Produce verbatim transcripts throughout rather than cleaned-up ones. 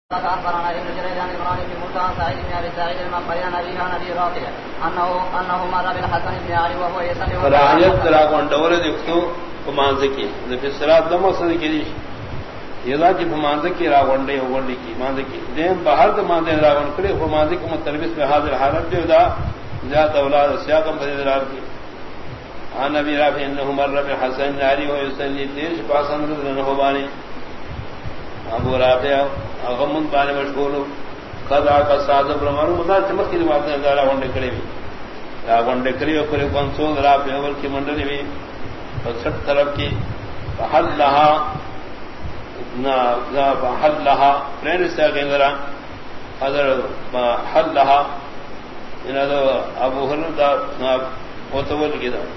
أخبرنا ابن جريج عن إبراهيم بن موسى عن سعيد بن أبي سعيد المقبري عن أبيه عن أبي رافع أنه أنه مر بالحسن بن علي وهو يصلي فراعيت تراغون دور دكتو فمانزكي في الصلاة دم وصل كريش يدا کی فمانزکی راغون دے وگنڈی کی مانزکی دیم باہر دے ماندے راغون کرے فمانزکی متلبس میں حاضر حالت جو دا ذات اولاد سیاقم فضلال کی عن أبي رافع أنه مر بالحسن بن علي وهو يصلي تیش پاسن رضنه بانی ابو رافع غمن بانے مشغول قضا کا ساز برمانو مدا چمک کی بات ہے دارا ونڈے کڑے بھی یا ونڈے کڑی اوپر پنسو رافع اول کی منڈلی بھی اور سب طرف کی حل لها نا حل لها پرین سے گنگرا حضر حل لها ان ابو ہرن دا وتول کی دا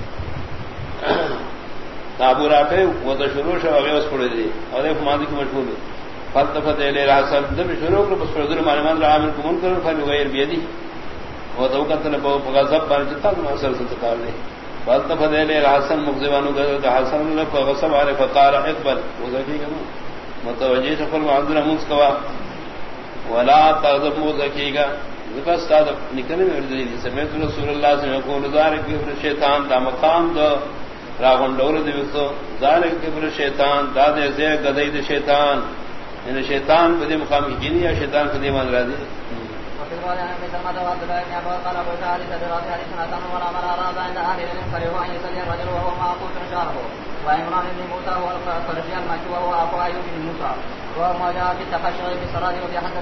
ابو رافع وہ تو شروع سے اگے اس پڑے دی اور ایک ماضی کی مشغول ہے فلتفت الى الحسن دم شروع کو بس فضل معلومات عامل کو منکر فغیر بیدی وہ تو قتل بو غضب بن جتا اثر سے تکار لے فلتفت الى الحسن مغضبان غضب حسن نے غضب علی فقال اقبل وہ ذکی کہ متوجہ شفل معذر مسکوا ولا تغضب مذکی کا ذکر استاد نکلنے میں ردی سمیت رسول اللہ صلی اللہ علیہ وسلم ذالک کہ شیطان دا مقام دا راغون دور دی وسو ذالک کہ شیطان دادے سے گدی دے شیطان ان شیطان کو دے مقام کی جنی یا شیطان کو دے مان را دے وعمران بن موسى وهو أخو أيوب بن موسى وهو ما جاء في التخشع بالصلاة وفي حسن